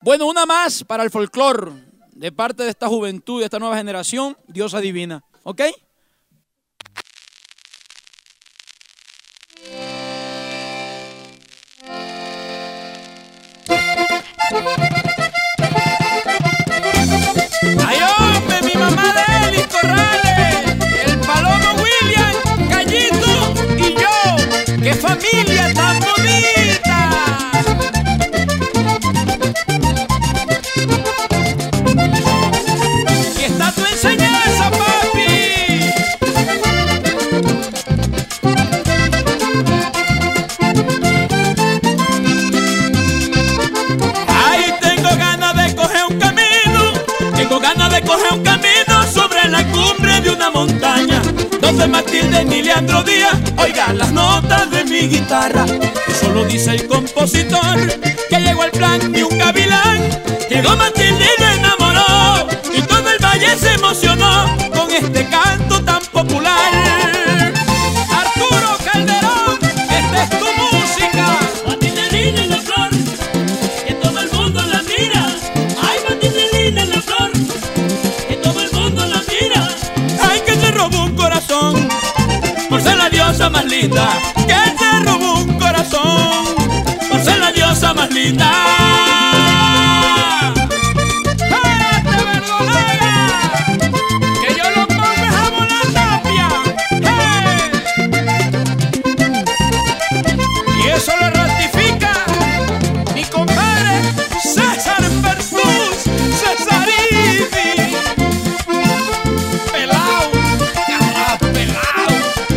Bueno, una más para el folclor, de parte de esta juventud, de esta nueva generación, Diosa Divina. ¿Ok? ¡Ay, hombre! Mi mamá de Eli Corrales, el Palomo William, Gallito y yo. ¡Qué familia tan bonita! ¡Y está tu enseñanza, papi! ¡Ay, tengo ganas de coger un camino! Tengo ganas de coger un camino sobre la cumbre de una montaña, donde Matilde y Leandro Díaz oigan las notas de mi guitarra. Y solo dice el compositor que llegó al plan de un gavilán. Llegó Matilde y lo enamoró, y todo el valle se emocionó con este canto tan popular. Arturo Calderón, esta es tu música. Matilde linda en la flor, que todo el mundo la mira. Ay, Matilde linda en la flor, que todo el mundo la mira. Ay, que se robó un corazón por ser la diosa más linda. Que se robó un corazón por ser la diosa más linda. ¡Espérate, verdolaga! Que yo lo pongo en jabón la tapia. ¡Hey! Y eso lo ratifica mi compadre César Pertus, Cesarivi. Pelao, cara pelao.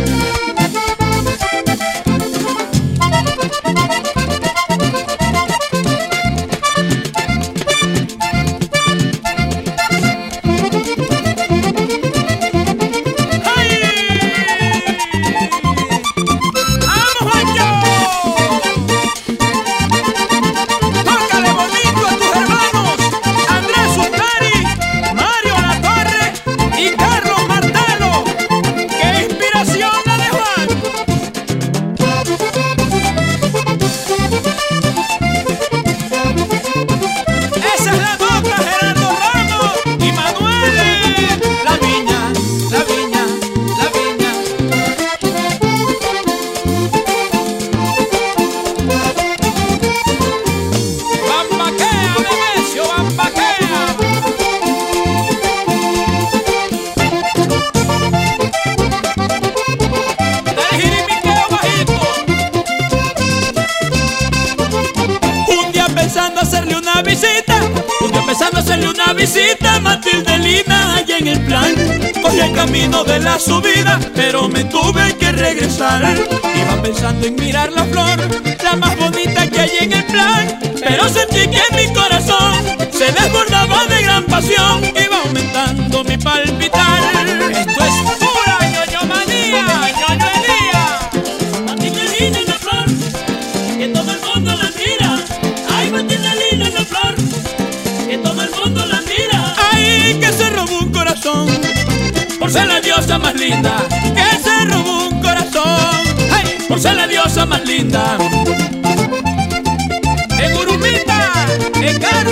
Hacerle una visita a Matilde Lina allá en el plan. Cogí el camino de la subida, pero me tuve que regresar. Iba pensando en mirar la flor, la más bonita que hay en el plan, pero sentí que mi corazón se desbordaba de gran pasión. Iba aumentando mi palpitar. Esto es pura ñoño manía, ñoño Elías. Matilde linda en la flor, que todo el mundo la mira. Ay, Matilde linda en la flor, que todo el mundo la mira. Ay, que se robó un corazón por ser la diosa más linda. Que se robó un corazón, ay, por ser la diosa más linda. En Urumita, en